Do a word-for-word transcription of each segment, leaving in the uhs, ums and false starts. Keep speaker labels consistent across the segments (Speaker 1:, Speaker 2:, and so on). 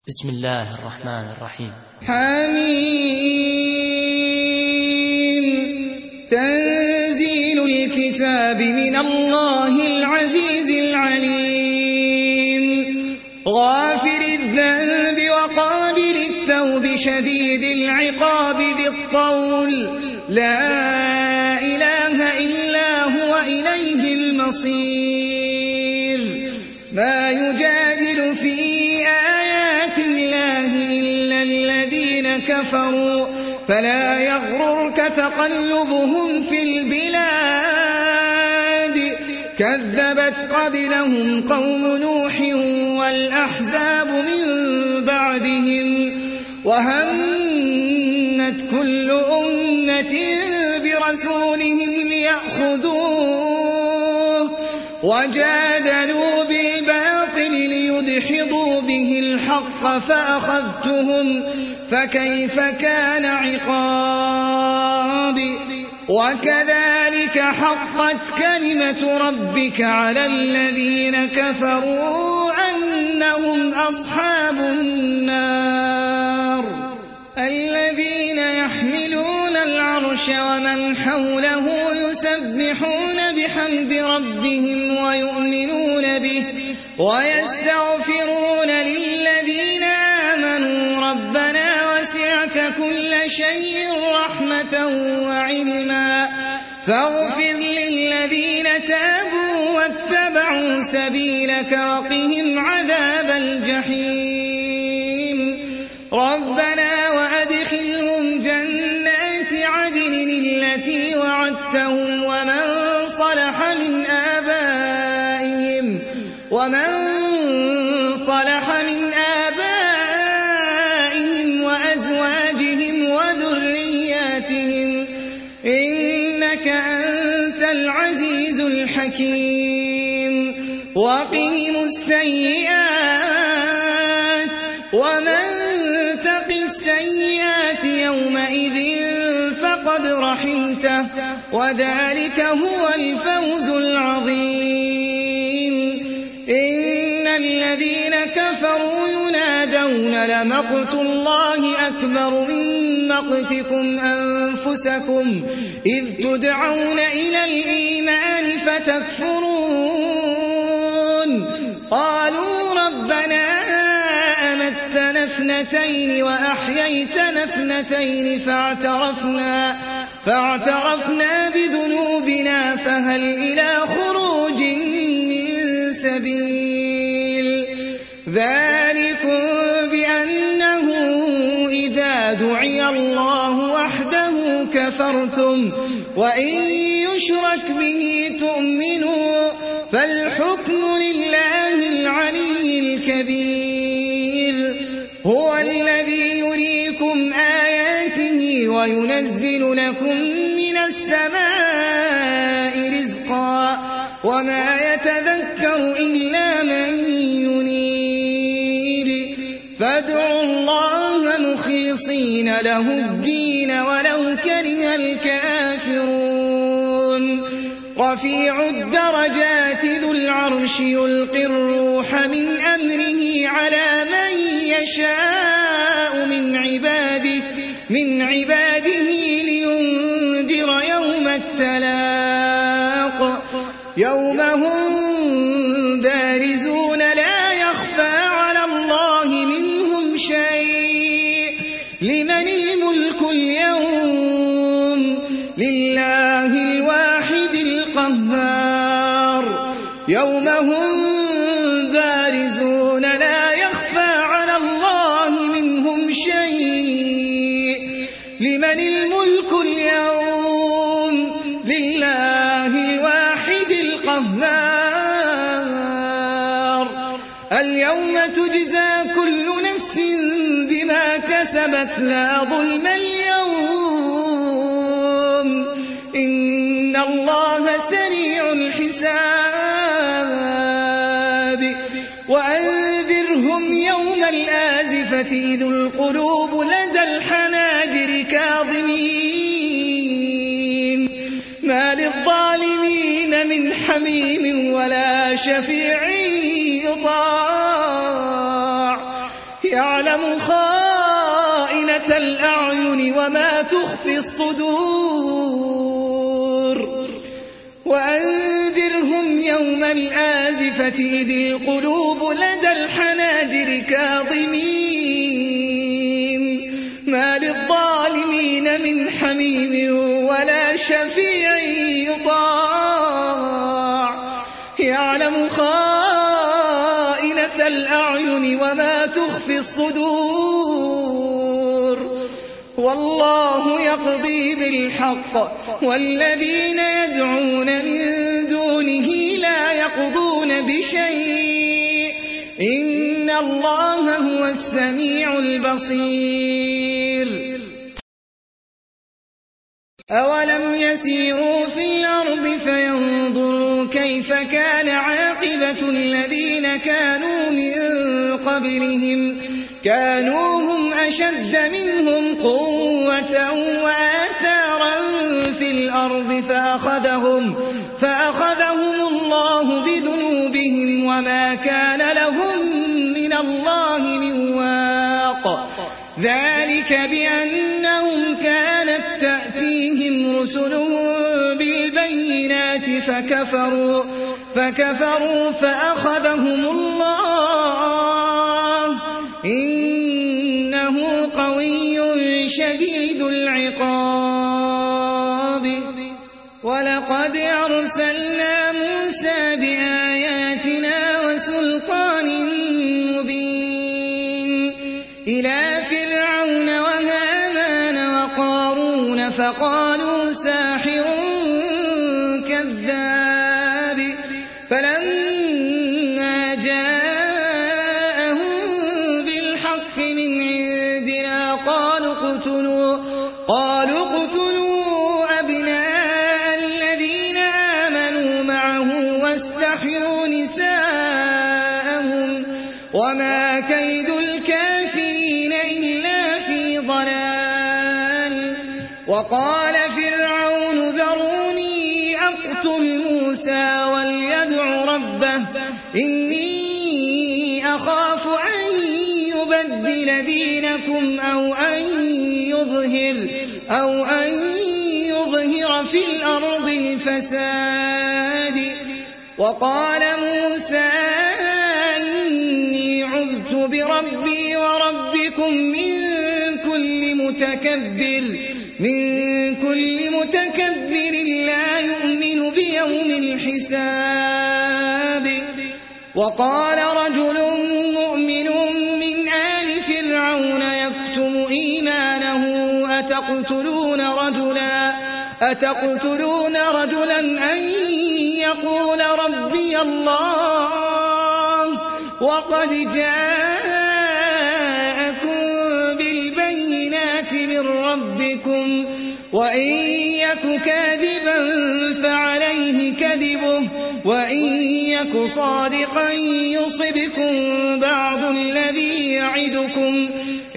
Speaker 1: بسم الله الرحمن الرحيم.
Speaker 2: حميم. تنزيل الكتاب من الله العزيز العليم. غافر الذنب وقابل التوب شديد العقاب ذي الطول. لا إله إلا هو إليه المصير. ما يجادل في آيات الله إلا الذين كفروا فلا يغررك تقلبهم في البلاد. كذبت قبلهم قوم نوح والأحزاب من بعدهم وهمت كل أمة برسولهم ليأخذوه وجادلوا بالباطل ليدحضوا به الحق فأخذتهم فكيف كان عقاب. وكذلك حقت كلمة ربك على الذين كفروا أنهم أصحاب النار. الذين يحملون العرش ومن حوله يسبحون بحمد ربهم ويؤمنون به ويستغفرون للذين آمنوا ربنا وسعت كل شيء رحمة وعلما فاغفر للذين تابوا واتبعوا سبيلك وقهم عذاب الجحيم. ربنا وأدخلهم جنات عدن التي وعدتهم ومن صلح من آبائهم ومن صلح من آبائهم وأزواجهم وذرياتهم إنك أنت العزيز الحكيم. وقهم السيئات ومن تق السيئات يومئذ فقد رحمته وذلك هو الفوز العظيم. إن الذين كفروا ينادون لمقت الله أكبر من مقتكم أنفسكم إذ تدعون إلى الإيمان فتكفرون. قالوا ربنا أمتنا اثنتين وأحييتنا اثنتين فاعترفنا, فاعترفنا بذنوبنا فهل إلى خروج من سبيل. ذلكم بأنه إذا دعي الله وحده كفرتم وإن يشرك به تؤمنوا فالحكم لله العلي الكبير. هو الذي يريكم آياته وينزل لكم من السماء رزقا وما يتذكر إلا من ينيب. فادعوا الله مخلصين له الدين ولو كره الكافرون. رفيع الدرجات ذو العرش يلقي الروح من أمره على من يشاء من عباده من عباده لينذر يوم التلاق يوم هم بارزون لا يخفى على الله منهم شيء. لمن الملك اليوم لله الواحد القهار. يوم هم بارزون لا يخفى على الله منهم شيء. لمن الملك اليوم لله الواحد القهار. اليوم تجزى كل نفس بما كسبت لا ظلم اليوم إن الله سريع الحساب. وأنذرهم يوم الآزفة إذ القلوب لدى الحناجر كاظمين ما للظالمين من حميم ولا شفيع يطاع. يعلم خائنة الأعين وما تخفي الصدور وأنذرهم يوم الآزفة إذ القلوب لدى الحناجر كاظمين ما للظالمين من حميم ولا شفيع يطاع يعلم خائنة الأعين وما تخفي الصدور والله يقضي بالحق والذين يدعون من دونه لا يقضون بشيء إن الله هو السميع البصير أولم يسيروا في الأرض فينظروا كيف كان عاقبة الذين كانوا من قبلهم كانوا هم أشد منهم قوة وآثارا في الأرض فأخذهم, فأخذهم الله بذنوبهم وما كان لهم من الله من واق ذلك بأنهم كانت تأتيهم رسلهم بالبينات فكفروا, فكفروا فأخذهم الله إنه قوي شديد العقاب ولقد أرسلنا موسى بآياتنا وسلطان مبين إلى فرعون وهامان وقارون فقالوا ساحر كذاب فلما جاءهم بالحق من عندنا قالوا اقتلوا قالوا اقتلوا أبناء الذين آمنوا معه واستحيوا نساءهم وما كيد الكافرين إلا في ضلال وقال فرعون ذروني أقتل موسى وليدع ربه إني أخاف أن يبدل دينكم أو أن يظهر, أو أن يظهر في الأرض الفساد وقال موسى إني عذت بربي وربكم من كل متكبر من كل متكبر لا يؤمن بيوم الحساب وقال رجل مؤمن من آل فرعون يكتم إيمانه أتقتلون رجلا أتقتلون رجلا أن يقول ربي الله وقد جاءكم بالبينات من ربكم وإن يك كاذبا فعليه كذبه وإن يك صادقا يصبكم بعض الذي يعدكم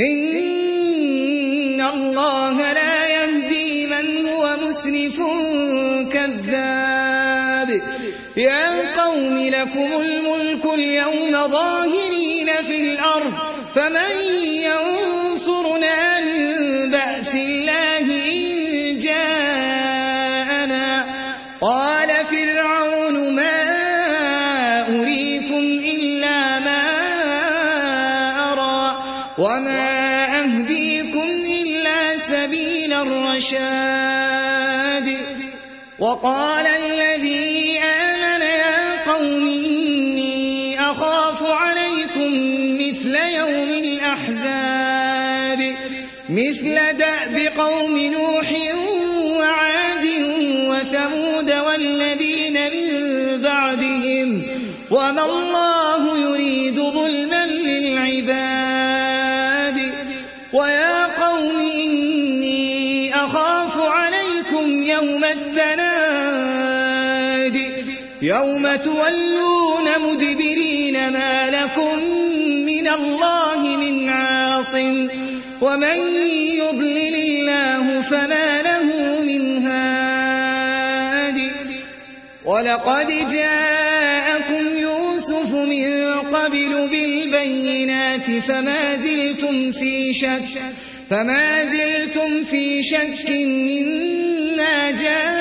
Speaker 2: إن الله لا يهدي من هو مسرف كذاب يا قوم لكم الملك اليوم ظاهرين في الأرض فمن ينصرنا من بأس الله إن جاءنا قال فرعون ما أريكم إلا ما أرى وما أهديكم إلا سبيل الرشاد وقال الذي آمن يا قوم إني أخاف عليكم مثل يوم الأحزاب مثل دأب قوم نوح وعاد وثمود والذين من بعدهم وما الله يريد ظلما للعباد ويا قوم إني أخاف عليكم يوم التناد يوم تولون مدبرين ما لكم من الله من عاصم ومن يضلل الله فما له من هاد ولقد جاءكم يوسف من قبل قبل بالبينات فما زلتم في شك فما زلتم في شك مما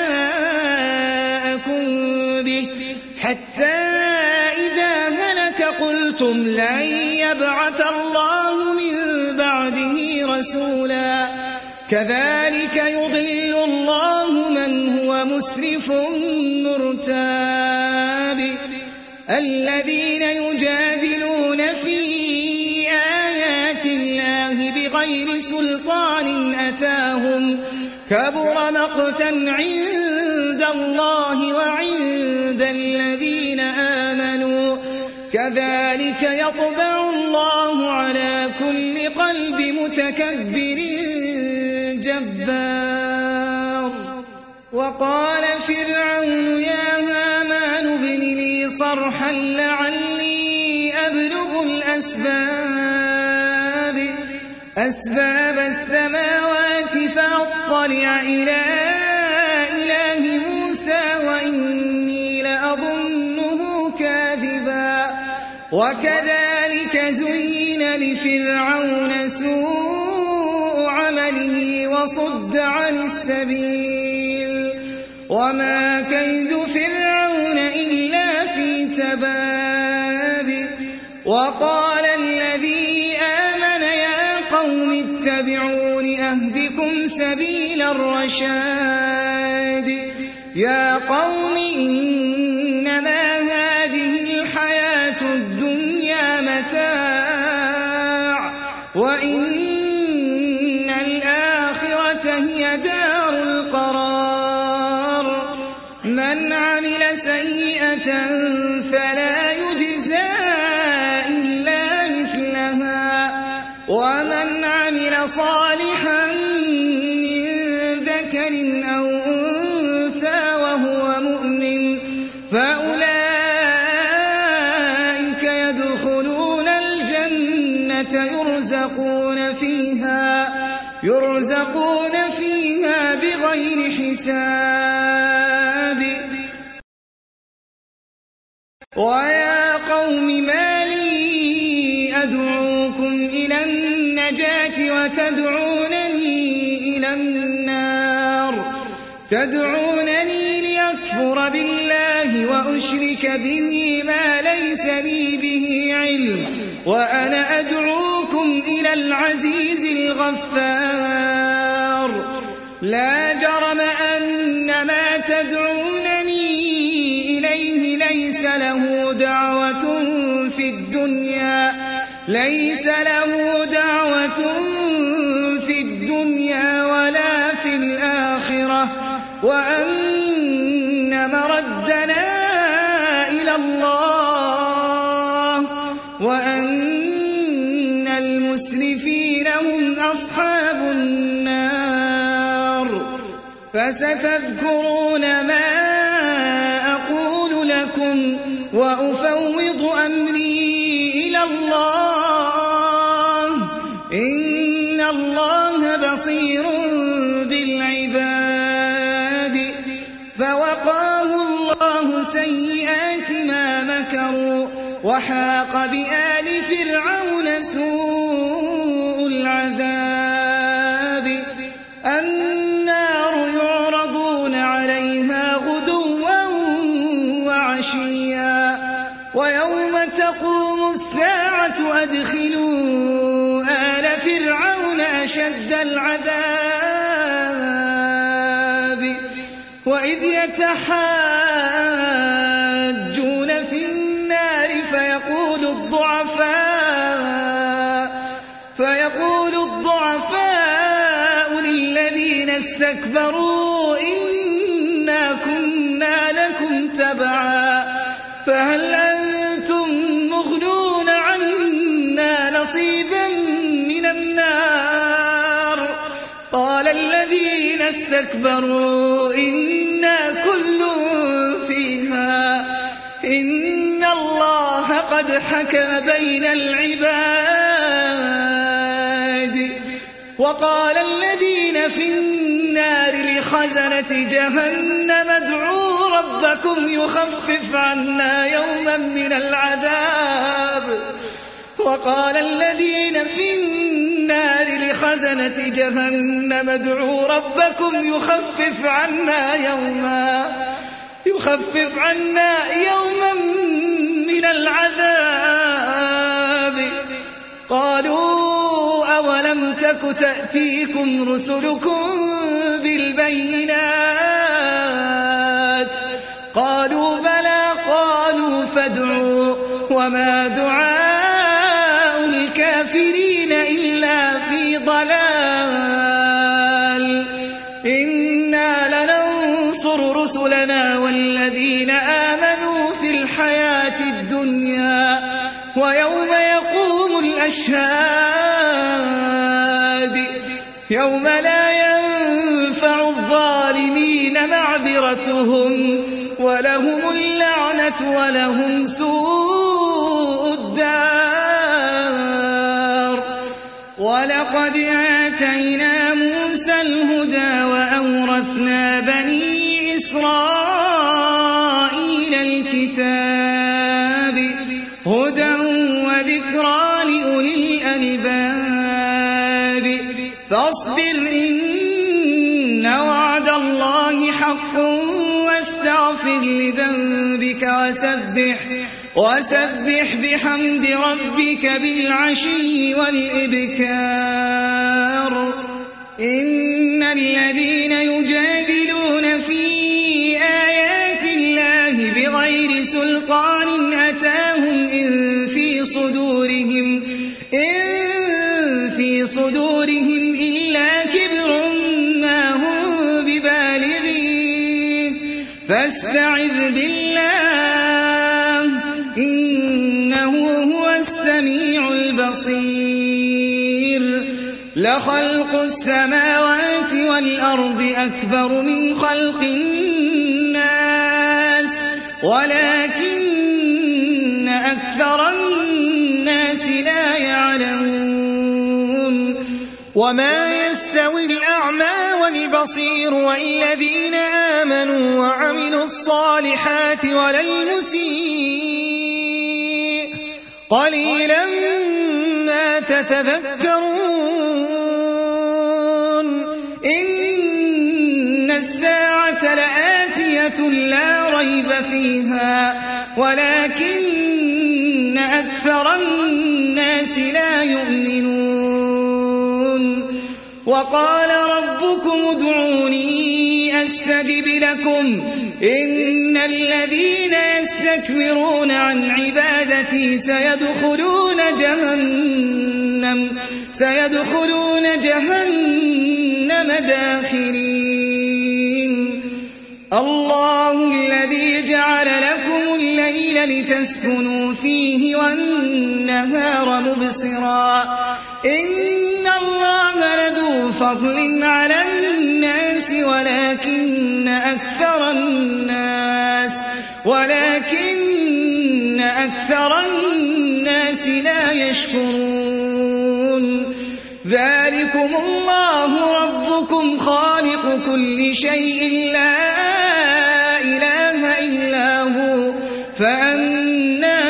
Speaker 2: جاءكم به حتى إذا هلك قلتم لن يبعث الله من بعده رسولا كذلك يضل الله من هو مسرف مرتاب الذين يجادلون في آيات الله بغير سلطان أتاهم كبر مقتا عند الله وعند الذين آمنوا كذلك يطبع الله على كل قلب متكبر جبار وقال فرعون يا هامان ابن لي صرحا لعلي أبلغ الأسباب أسباب السماوات فأطلع إلى إله موسى وإني لأظنه كاذبا وكذلك زين لفرعون سوء عمله وصد عن السبيل وما كيد فرعون إلا في تباب وقال الذي آمن يا قوم اتبعون أهدكم سبيل الرشاد يا قوم إنما هذه الحياة الدنيا متاع وإن الآخرة هي دار القرار من عمل سيئة فلا يجزى إلا مثلها ومن عمل صالحا من ذكر أو أنثى وهو مؤمن فأولئك يدخلون الجنة يرزقون فيها يرزقون فيها بغير حساب ويا قوم ما لي أدعوكم إلى النجاة وتدعونني إلى النار تدعونني ليكفر بالله وأشرك به ما ليس لي به علم وأنا أدعوكم إلى العزيز الغفار لا جرم أن ما تدعونني إليه ليس له دعوة في الدنيا ليس له دعوة في الدنيا ولا في الآخرة وأن مردنا إلى الله وأن المسرفين هم أصحاب النار فستذكرون ما أقول لكم وأفوض أمري إلى الله إن الله بصير بالعباد فوقاه الله سيئات ما مكروا وحاق بآل فرعون سوء العذاب النار يعرضون عليها غدوا وعشيا ويوم تقوم الساعة أدخلوا آل فرعون أشد العذاب وإذ يتحاجون في النار فيقول الضعفاء فيقول الضعفاء للذين استكبروا إنا كنا لكم تبعا فهل أنتم مغنون عنا نصيبا من النار قال الذين استكبروا إنا كل فيها إن الله قد حكم بين العباد وقال الذين في النار لخزنة جهنم ادعوا ربكم ربكم يخفف عنا يوما من العذاب وقال الذين في النار لخزنة جهنم ادعوا ربكم يخفف عنا يوما يخفف عنا يوما من العذاب قالوا أولم تك تأتيكم رسلكم بالبينات قالوا بلى قالوا فادعوا وما دعاء الكافرين إلا في ضلال إنا لننصر رسلنا والذين آمنوا في الحياة الدنيا ويوم يقوم الأشهاد يوم لا ينفع الظالمين معذرتهم ولهم اللعنة ولهم سوء الدار ولقد آتينا موسى الهدى وأورثنا بني إسرائيل الكتاب هدى وذكرى لأولي الألباب فاصبر إن وعد الله حق واستغفر لذنبك وسبح وسبح بحمد ربك بالعشي والإبكار إن الذين يجادلون في آيات الله بغير سلطان أتاهم إن في صدورهم إن في صدورهم إلا كبر ما هم ببالغيه فاستعذ بالله إنه هو السميع البصير لخلق السماوات والأرض أكبر من خلق الناس ولكن أكثر الناس لا يعلمون وما يستوي الأعمى والبصير والذين آمنوا وعملوا الصالحات ولا المسيء قليلا ما تتذكرون إن الساعة لآتية لا ريب فيها ولكن أكثر الناس لا يؤمنون وقال ربكم ادعوني أستجب لكم إن الذين يستكبرون عن عبادتي سيدخلون جهنم سيدخلون جهنم داخرين الله الذي جعل لكم الليل لتسكنوا فيه والنهار مبصرا إن الله لذو فضل على الناس ولكن أكثر الناس ولكن أكثر الناس لا يشكرون ذلكم الله ربكم خالق كل شيء لا إله إلا هو فأنى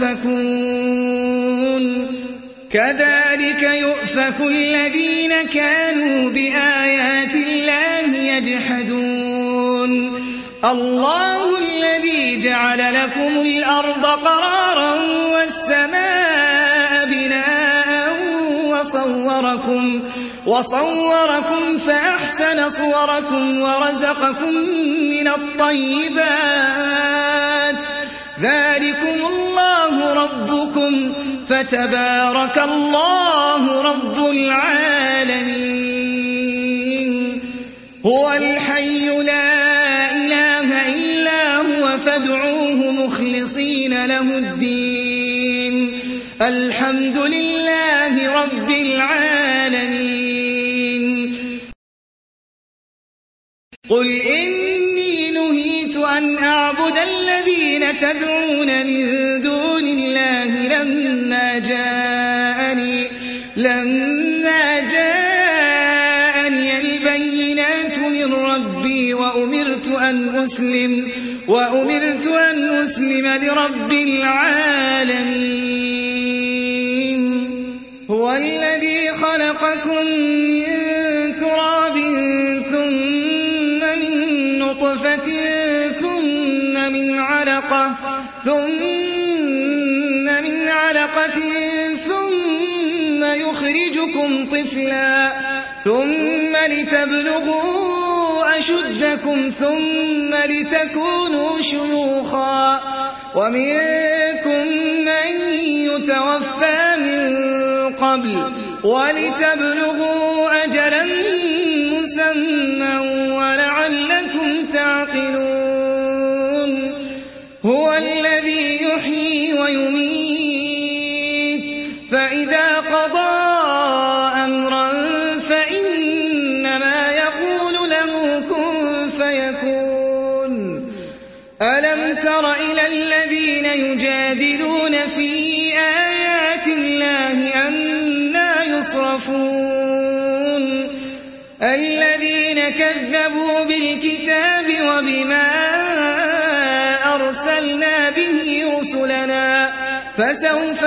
Speaker 2: تؤفكون كذلك يؤفك الذين كانوا بآيات الله يجحدون الله الذي جعل لكم الأرض قرارا والسماء بناء وصوركم وصوركم فأحسن صوركم ورزقكم من الطيبات ذلكم الله ربكم فتبارك الله رب العالمين هو الحي لا إله إلا هو فادعوه مخلصين له الدين الحمد لله رب العالمين قل إني نهيت أن أعبد الذين تدعون من دون الله لما جاءني لما جاءني البينات من ربي وأمرت أن أسلم وأمرت أن أسلم لرب العالمين هو الذي خلقكم من تراب ثم من نطفة ثم من علقة ثم من علقة ثم يخرجكم طفلا ثم لتبلغوا أشدكم ثم لتكونوا شيوخا ومنكم من يتوفى من قبل ولتبلغوا أجلا مسمى ولعلكم تعقلون هو الذي يحيي ويميت فإذا قضى أمرا فإنما يقول له كن فيكون ألم تر إلى الذين يجادلون في آيات الله أنى يصرفون الذين كذبوا بالكتاب وبما أرسلنا به رسلنا فسوف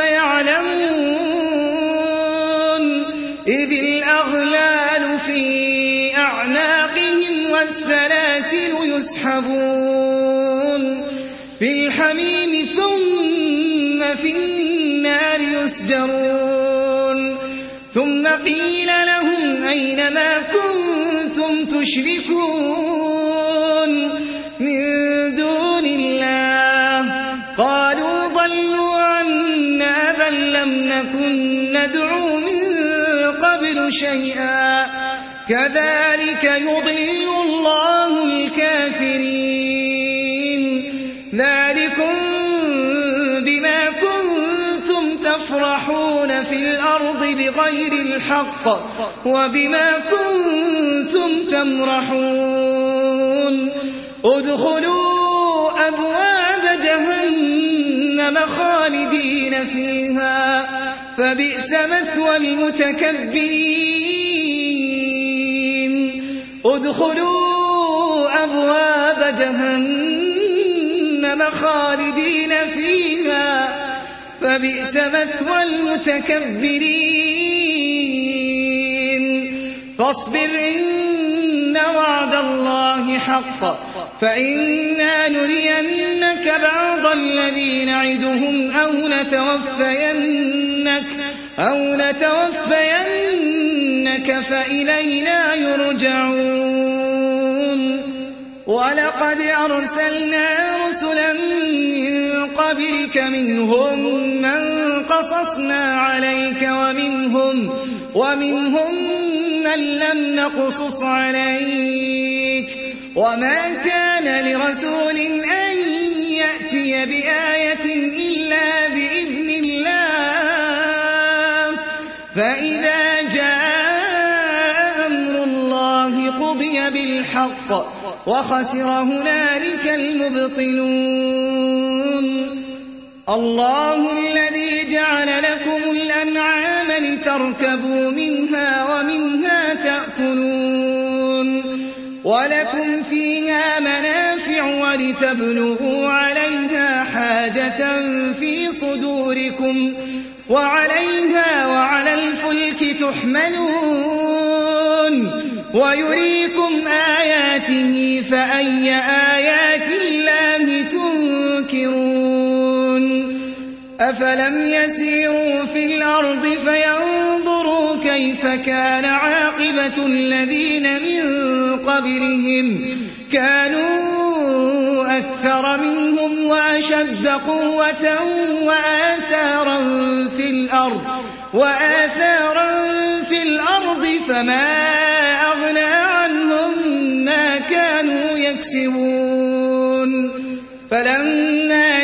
Speaker 2: يعلمون إذ الأغلال في أعناقهم والسلاسل يسحبون في الحميم ثم في النار يسجرون ثم قيل لهم أين ما كنتم تشركون من دون الله قالوا ضلوا عنا بل لم نكن ندعو من قبل شيئا كذلك يضل الله الكافرين ذلكم بما كنتم تفرحون في الأرض بغير الحق وبما كنتم تمرحون ادخلوا أبواب جهنم خالدين فيها فبئس مثوى المتكبرين ادخلوا أبواب جهنم خالدين فيها فبئس مثوى المتكبرين فاصبر إن وعد الله حق فإنا نرينك بعض الذي نعدهم أو نتوفينك أو نتوفينك فإلينا يرجعون ولقد أرسلنا رسلا من قبلك منهم من قصصنا عليك ومنهم ومنهم من لم نقصص عليك وما كان لرسول أن يأتي بآية إلا بإذن الله فإذا جاء أمر الله قضي بالحق وخسر هنالك المبطلون الله الذي جعل لكم الأنعام لتركبوا منها ومنها تأكلون ولكم فيها منافع ولتبلغوا عليها حاجة في صدوركم وعليها وعلى الفلك تحملون ويريكم آياته فأي آيات الله تنكرون أفلم يسيروا في الأرض فينظروا كيف كان عاقبة الذين من قبلهم كانوا أكثر منهم وأشد قوة وآثارا في الأرض وآثارا في الأرض فما أغنى عنهم ما كانوا يكسبون فلما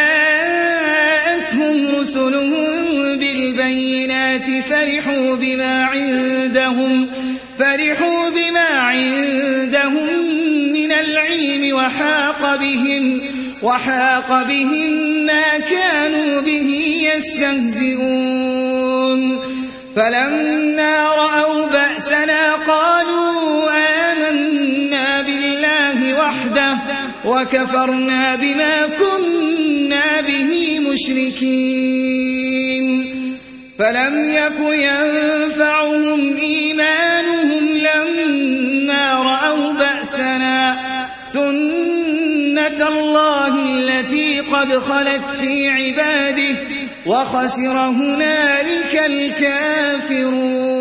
Speaker 2: جاءتهم رسلهم بالبينات فرحوا بما عندهم فرحوا بما عندهم من العلم وحاق بهم وحاق بهم ما كانوا به يستهزئون فلما رأوا بأسنا قالوا آمنا بالله وحده وكفرنا بما كنا به مشركين فلم يك ينفعهم إيمانهم لما رأوا بأسنا سنة الله التي قد خلت في عباده وخسر هنالك الكافرون.